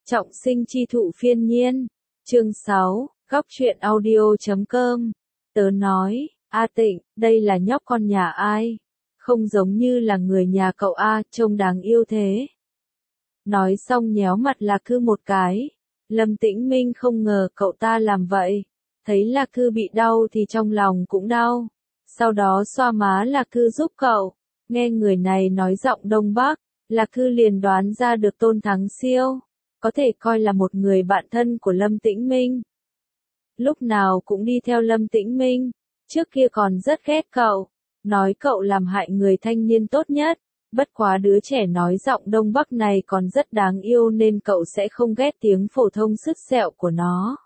Trọng sinh chi thụ phiên nhiên. Chương 6, góc truyện audio.com. Tớ nói, A Tịnh, đây là nhóc con nhà ai? Không giống như là người nhà cậu A, trông đáng yêu thế. Nói xong nhéo mặt Lạc Cư một cái. Lâm Tĩnh Minh không ngờ cậu ta làm vậy. Thấy Lạc Cư bị đau thì trong lòng cũng đau. Sau đó xoa má Lạc Cư giúp cậu. Nghe người này nói giọng Đông Bắc, Lạc Cư liền đoán ra được Tôn Thắng Siêu có thể coi là một người bạn thân của Lâm Tĩnh Minh. Lúc nào cũng đi theo Lâm Tĩnh Minh, trước kia còn rất ghét cậu, nói cậu làm hại người thanh niên tốt nhất, bất quá đứa trẻ nói giọng Đông Bắc này còn rất đáng yêu nên cậu sẽ không ghét tiếng phổ thông sứt sẹo của nó.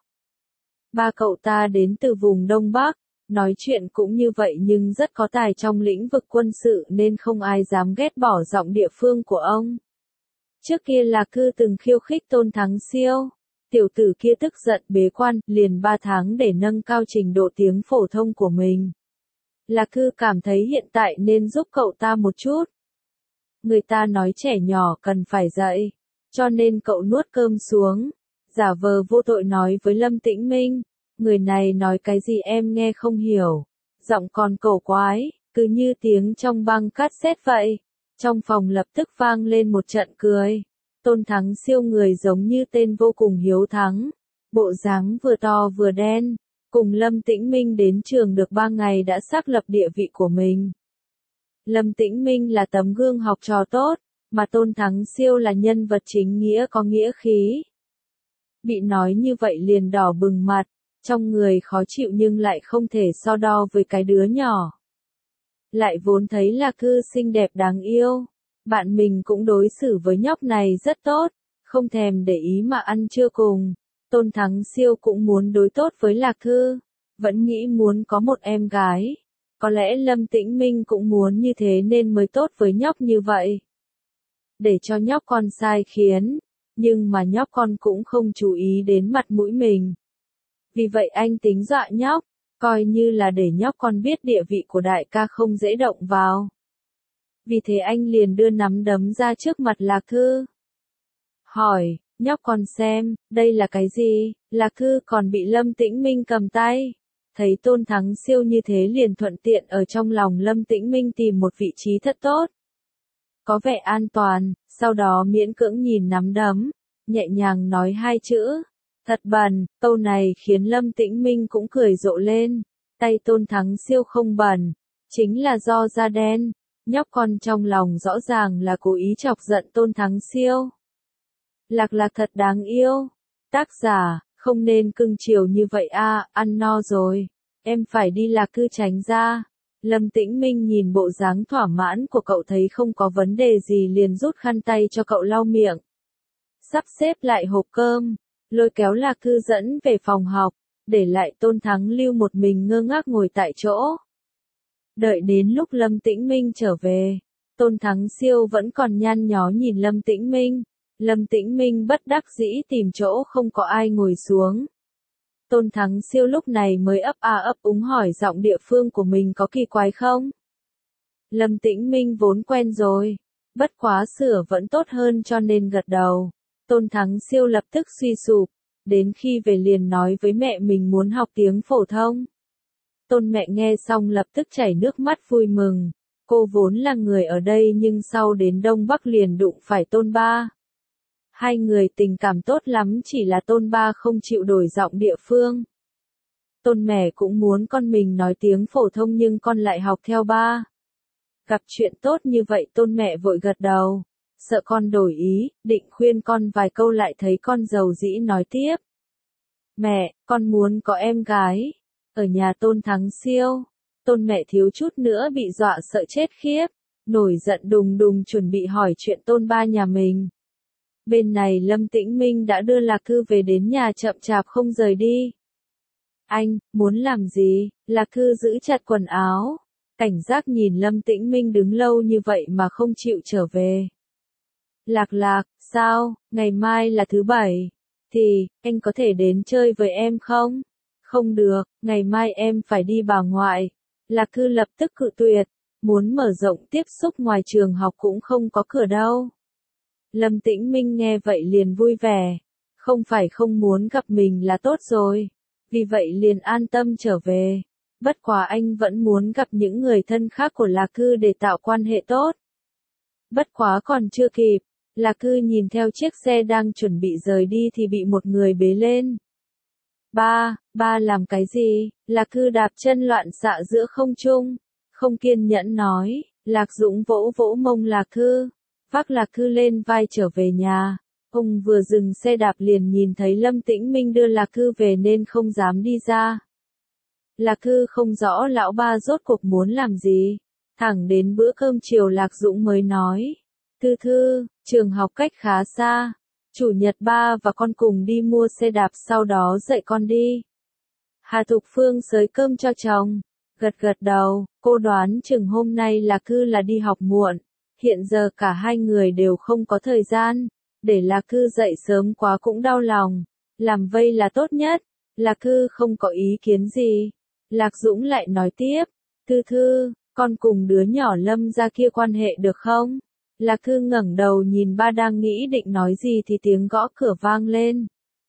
Ba cậu ta đến từ vùng Đông Bắc, nói chuyện cũng như vậy nhưng rất có tài trong lĩnh vực quân sự nên không ai dám ghét bỏ giọng địa phương của ông. Trước kia Lạc Cư từng khiêu khích Tôn Thắng Siêu, tiểu tử kia tức giận bế quan, liền 3 tháng để nâng cao trình độ tiếng phổ thông của mình. Lạc Cư cảm thấy hiện tại nên giúp cậu ta một chút. Người ta nói trẻ nhỏ cần phải dạy, cho nên cậu nuốt cơm xuống, giả vờ vô tội nói với Lâm Tĩnh Minh, người này nói cái gì em nghe không hiểu, giọng còn cổ quái, cứ như tiếng trong băng cassette vậy. Trong phòng lập tức vang lên một trận cười. Tôn Thắng Siêu người giống như tên vô cùng hiếu thắng. Bộ dáng vừa to vừa đen. Cùng Lâm Tĩnh Minh đến trường được 3 ngày đã xác lập địa vị của mình. Lâm Tĩnh Minh là tấm gương học trò tốt, mà Tôn Thắng Siêu là nhân vật chính nghĩa có nghĩa khí. Bị nói như vậy liền đỏ bừng mặt, trong người khó chịu nhưng lại không thể so đo với cái đứa nhỏ. Lại vốn thấy Lạc Cư xinh đẹp đáng yêu, bạn mình cũng đối xử với nhóc này rất tốt, không thèm để ý mà ăn trưa cùng. Tôn Thắng Siêu cũng muốn đối tốt với Lạc Cư, vẫn nghĩ muốn có một em gái. Có lẽ Lâm Tĩnh Minh cũng muốn như thế nên mới tốt với nhóc như vậy. Để cho nhóc con sai khiến, nhưng mà nhóc con cũng không chú ý đến mặt mũi mình. Vì vậy anh tính dọa nhóc. Coi như là để nhóc con biết địa vị của đại ca không dễ động vào. Vì thế anh liền đưa nắm đấm ra trước mặt Lạc Cư. Hỏi, nhóc con xem, đây là cái gì? Lạc Cư còn bị Lâm Tĩnh Minh cầm tay. Thấy Tôn Thắng Siêu như thế liền thuận tiện ở trong lòng Lâm Tĩnh Minh tìm một vị trí thật tốt. Có vẻ an toàn, sau đó miễn cưỡng nhìn nắm đấm, nhẹ nhàng nói 2 chữ. Thật bẩn, câu này khiến Lâm Tĩnh Minh cũng cười rộ lên. Tay Tôn Thắng Siêu không bẩn, chính là do da đen. Nhóc con trong lòng rõ ràng là cố ý chọc giận Tôn Thắng Siêu. Lạc Lạc thật đáng yêu. Tác giả, không nên cưng chiều như vậy a, ăn no rồi. Em phải đi Lạc Cư tránh ra. Lâm Tĩnh Minh nhìn bộ dáng thỏa mãn của cậu thấy không có vấn đề gì liền rút khăn tay cho cậu lau miệng. Sắp xếp lại hộp cơm. Lôi kéo Lạc Cư dẫn về phòng học, để lại Tôn Thắng Lưu một mình ngơ ngác ngồi tại chỗ. Đợi đến lúc Lâm Tĩnh Minh trở về, Tôn Thắng Siêu vẫn còn nhăn nhó nhìn Lâm Tĩnh Minh. Lâm Tĩnh Minh bất đắc dĩ tìm chỗ không có ai ngồi xuống. Tôn Thắng Siêu lúc này mới ấp a ấp úng hỏi giọng địa phương của mình có kỳ quái không? Lâm Tĩnh Minh vốn quen rồi, bất quá sửa vẫn tốt hơn cho nên gật đầu. Tôn Thắng Siêu lập tức suy sụp, đến khi về liền nói với mẹ mình muốn học tiếng phổ thông. Tôn mẹ nghe xong lập tức chảy nước mắt vui mừng, cô vốn là người ở đây nhưng sau đến Đông Bắc liền đụng phải Tôn ba. Hai người tình cảm tốt lắm chỉ là Tôn ba không chịu đổi giọng địa phương. Tôn mẹ cũng muốn con mình nói tiếng phổ thông nhưng con lại học theo ba. Gặp chuyện tốt như vậy Tôn mẹ vội gật đầu. Sợ con đổi ý, định khuyên con vài câu lại thấy con giàu dĩ nói tiếp. Mẹ, con muốn có em gái. Ở nhà Tôn Thắng Siêu, Tôn mẹ thiếu chút nữa bị dọa sợ chết khiếp. Nổi giận đùng đùng chuẩn bị hỏi chuyện Tôn ba nhà mình. Bên này Lâm Tĩnh Minh đã đưa Lạc Cư về đến nhà chậm chạp không rời đi. Anh, muốn làm gì? Lạc Cư giữ chặt quần áo. Cảnh giác nhìn Lâm Tĩnh Minh đứng lâu như vậy mà không chịu trở về. Lạc Lạc, sao, ngày mai là thứ Bảy, thì, anh có thể đến chơi với em không? Không được, ngày mai em phải đi bà ngoại. Lạc Cư lập tức cự tuyệt, muốn mở rộng tiếp xúc ngoài trường học cũng không có cửa đâu. Lâm Tĩnh Minh nghe vậy liền vui vẻ, không phải không muốn gặp mình là tốt rồi. Vì vậy liền an tâm trở về. Bất quá anh vẫn muốn gặp những người thân khác của Lạc Cư để tạo quan hệ tốt. Bất quá còn chưa kịp, Lạc Cư nhìn theo chiếc xe đang chuẩn bị rời đi thì bị một người bế lên. Ba làm cái gì? Lạc Cư đạp chân loạn xạ giữa không trung, không kiên nhẫn nói. Lạc Dũng vỗ vỗ mông Lạc Cư, vác Lạc Cư lên vai trở về nhà. Ông vừa dừng xe đạp liền nhìn thấy Lâm Tĩnh Minh đưa Lạc Cư về nên không dám đi ra. Lạc Cư không rõ lão ba rốt cuộc muốn làm gì. Thẳng đến bữa cơm chiều Lạc Dũng mới nói. Thư, trường học cách khá xa. Chủ nhật ba và con cùng đi mua xe đạp sau đó dạy con đi. Hà Thục Phương xới cơm cho chồng. Gật đầu, cô đoán chừng hôm nay Lạc Cư là đi học muộn. Hiện giờ cả hai người đều không có thời gian. Để Lạc Cư dậy sớm quá cũng đau lòng. Làm vây là tốt nhất. Lạc Cư không có ý kiến gì. Lạc Dũng lại nói tiếp. Thư, con cùng đứa nhỏ Lâm ra kia quan hệ được không? Lạc Cư ngẩng đầu nhìn ba đang nghĩ định nói gì thì tiếng gõ cửa vang lên.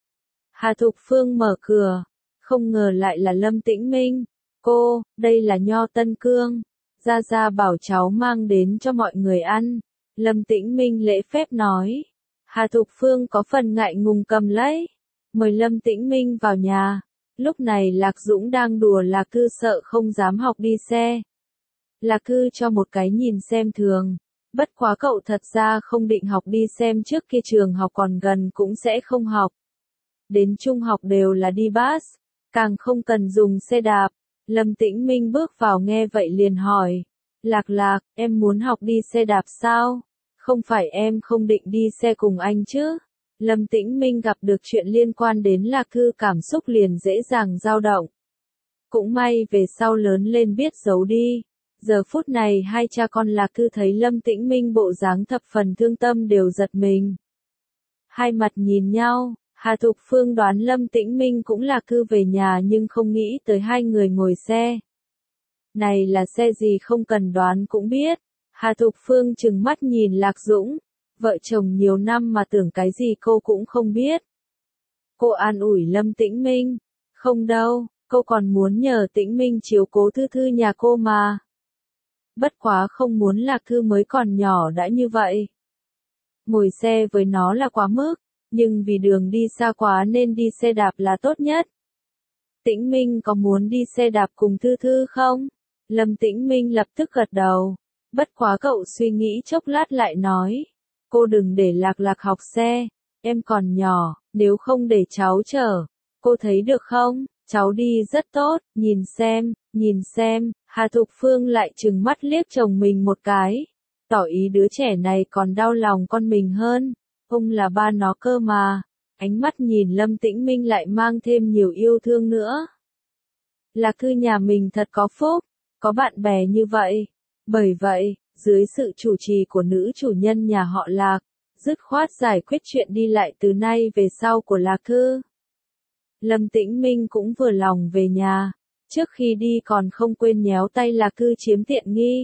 Hà Thục Phương mở cửa. Không ngờ lại là Lâm Tĩnh Minh. Cô, đây là nho Tân Cương. Gia bảo cháu mang đến cho mọi người ăn. Lâm Tĩnh Minh lễ phép nói. Hà Thục Phương có phần ngại ngùng cầm lấy. Mời Lâm Tĩnh Minh vào nhà. Lúc này Lạc Dũng đang đùa Lạc Cư sợ không dám học đi xe. Lạc Cư cho một cái nhìn xem thường. Bất quá cậu thật ra không định học đi xem trước kia trường học còn gần cũng sẽ không học. Đến trung học đều là đi bus, càng không cần dùng xe đạp. Lâm Tĩnh Minh bước vào nghe vậy liền hỏi. Lạc, em muốn học đi xe đạp sao? Không phải em không định đi xe cùng anh chứ? Lâm Tĩnh Minh gặp được chuyện liên quan đến Lạc Cư cảm xúc liền dễ dàng dao động. Cũng may về sau lớn lên biết giấu đi. Giờ phút này hai cha con Lạc Cư thấy Lâm Tĩnh Minh bộ dáng thập phần thương tâm đều giật mình. Hai mặt nhìn nhau, Hà Thục Phương đoán Lâm Tĩnh Minh cũng Lạc Cư về nhà nhưng không nghĩ tới hai người ngồi xe. Này là xe gì không cần đoán cũng biết. Hà Thục Phương trừng mắt nhìn Lạc Dũng. Vợ chồng nhiều năm mà tưởng cái gì cô cũng không biết. Cô an ủi Lâm Tĩnh Minh. Không đâu, cô còn muốn nhờ Tĩnh Minh chiếu cố Thư nhà cô mà. Bất quá không muốn Lạc Cư mới còn nhỏ đã như vậy. Ngồi xe với nó là quá mức, nhưng vì đường đi xa quá nên đi xe đạp là tốt nhất. Tĩnh Minh có muốn đi xe đạp cùng Thư không? Lâm Tĩnh Minh lập tức gật đầu. Bất quá cậu suy nghĩ chốc lát lại nói. Cô đừng để Lạc học xe, em còn nhỏ, nếu không để cháu chở. Cô thấy được không? Cháu đi rất tốt, nhìn xem, Hà Thục Phương lại trừng mắt liếc chồng mình một cái. Tỏ ý đứa trẻ này còn đau lòng con mình hơn. Ông là ba nó cơ mà. Ánh mắt nhìn Lâm Tĩnh Minh lại mang thêm nhiều yêu thương nữa. Lạc Cư nhà mình thật có phúc, có bạn bè như vậy. Bởi vậy, dưới sự chủ trì của nữ chủ nhân nhà họ Lạc, dứt khoát giải quyết chuyện đi lại từ nay về sau của Lạc Cư. Lâm Tĩnh Minh cũng vừa lòng về nhà, trước khi đi còn không quên nhéo tay Lạc Cư chiếm tiện nghi.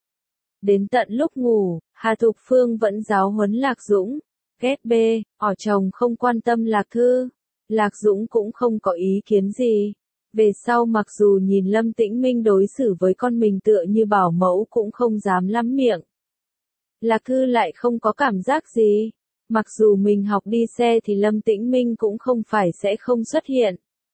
Đến tận lúc ngủ, Hà Thục Phương vẫn giáo huấn Lạc Dũng. Ghét bê, chồng không quan tâm Lạc Cư. Lạc Dũng cũng không có ý kiến gì. Về sau mặc dù nhìn Lâm Tĩnh Minh đối xử với con mình tựa như bảo mẫu cũng không dám lắm miệng. Lạc Cư lại không có cảm giác gì. Mặc dù mình học đi xe thì Lâm Tĩnh Minh cũng không phải sẽ không xuất hiện.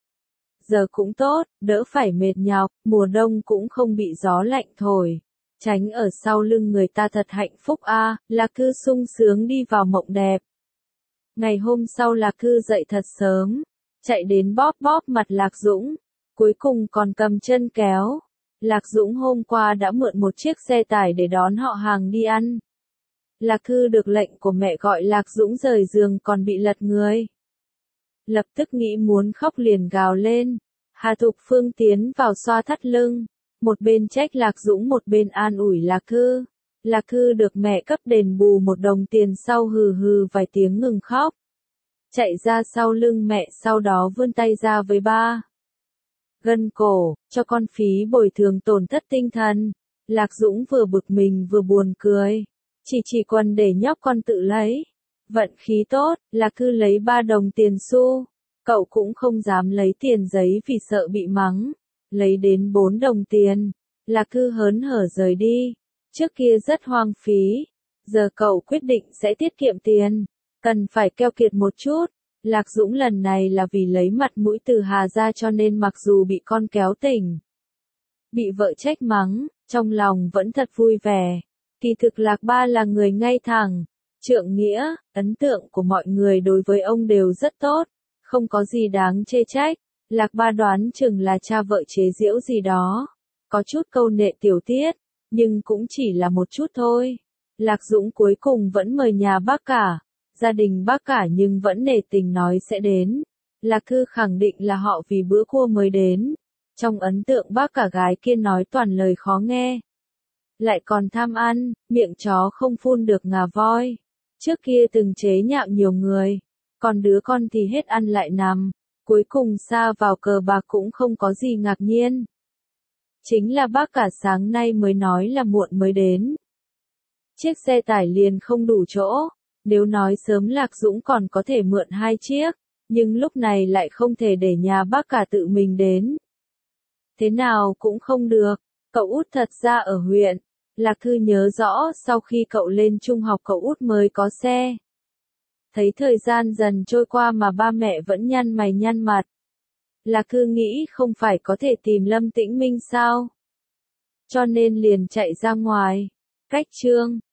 Giờ cũng tốt, đỡ phải mệt nhọc, mùa đông cũng không bị gió lạnh thổi. Tránh ở sau lưng người ta thật hạnh phúc a. Lạc Cư sung sướng đi vào mộng đẹp. Ngày hôm sau Lạc Cư dậy thật sớm, chạy đến bóp mặt Lạc Dũng, cuối cùng còn cầm chân kéo. Lạc Dũng hôm qua đã mượn một chiếc xe tải để đón họ hàng đi ăn. Lạc Cư được lệnh của mẹ gọi Lạc Dũng rời giường còn bị lật người. Lập tức nghĩ muốn khóc liền gào lên. Hà Thục Phương tiến vào xoa thắt lưng. Một bên trách Lạc Dũng một bên an ủi Lạc Cư. Lạc Cư được mẹ cấp đền bù 1 đồng tiền sau hừ vài tiếng ngừng khóc. Chạy ra sau lưng mẹ sau đó vươn tay ra với ba. Gân cổ, cho con phí bồi thường tổn thất tinh thần. Lạc Dũng vừa bực mình vừa buồn cười. Chỉ quần để nhóc con tự lấy. Vận khí tốt, là cứ lấy 3 đồng tiền xu. Cậu cũng không dám lấy tiền giấy vì sợ bị mắng. Lấy đến 4 đồng tiền, là cứ hớn hở rời đi. Trước kia rất hoang phí. Giờ cậu quyết định sẽ tiết kiệm tiền. Cần phải keo kiệt một chút. Lạc Dũng lần này là vì lấy mặt mũi Từ Hà ra cho nên mặc dù bị con kéo tỉnh, bị vợ trách mắng, trong lòng vẫn thật vui vẻ. Kỳ thực Lạc Ba là người ngay thẳng, trượng nghĩa, ấn tượng của mọi người đối với ông đều rất tốt, không có gì đáng chê trách. Lạc Ba đoán chừng là cha vợ chế giễu gì đó, có chút câu nệ tiểu tiết, nhưng cũng chỉ là một chút thôi. Lạc Dũng cuối cùng vẫn mời nhà bác cả, gia đình bác cả nhưng vẫn nể tình nói sẽ đến. Lạc Cư khẳng định là họ vì bữa cua mới đến. Trong ấn tượng bác cả gái kia nói toàn lời khó nghe. Lại còn tham ăn, miệng chó không phun được ngà voi. Trước kia từng chế nhạo nhiều người, còn đứa con thì hết ăn lại nằm. Cuối cùng sa vào cờ bạc cũng không có gì ngạc nhiên. Chính là bác cả sáng nay mới nói là muộn mới đến. Chiếc xe tải liền không đủ chỗ. Nếu nói sớm Lạc Dũng còn có thể mượn 2 chiếc, nhưng lúc này lại không thể để nhà bác cả tự mình đến. Thế nào cũng không được, cậu út thật ra ở huyện. Lạc Thư nhớ rõ sau khi cậu lên trung học cậu út mới có xe. Thấy thời gian dần trôi qua mà ba mẹ vẫn nhăn mày nhăn mặt. Lạc Thư nghĩ không phải có thể tìm Lâm Tĩnh Minh sao? Cho nên liền chạy ra ngoài. Cách Trương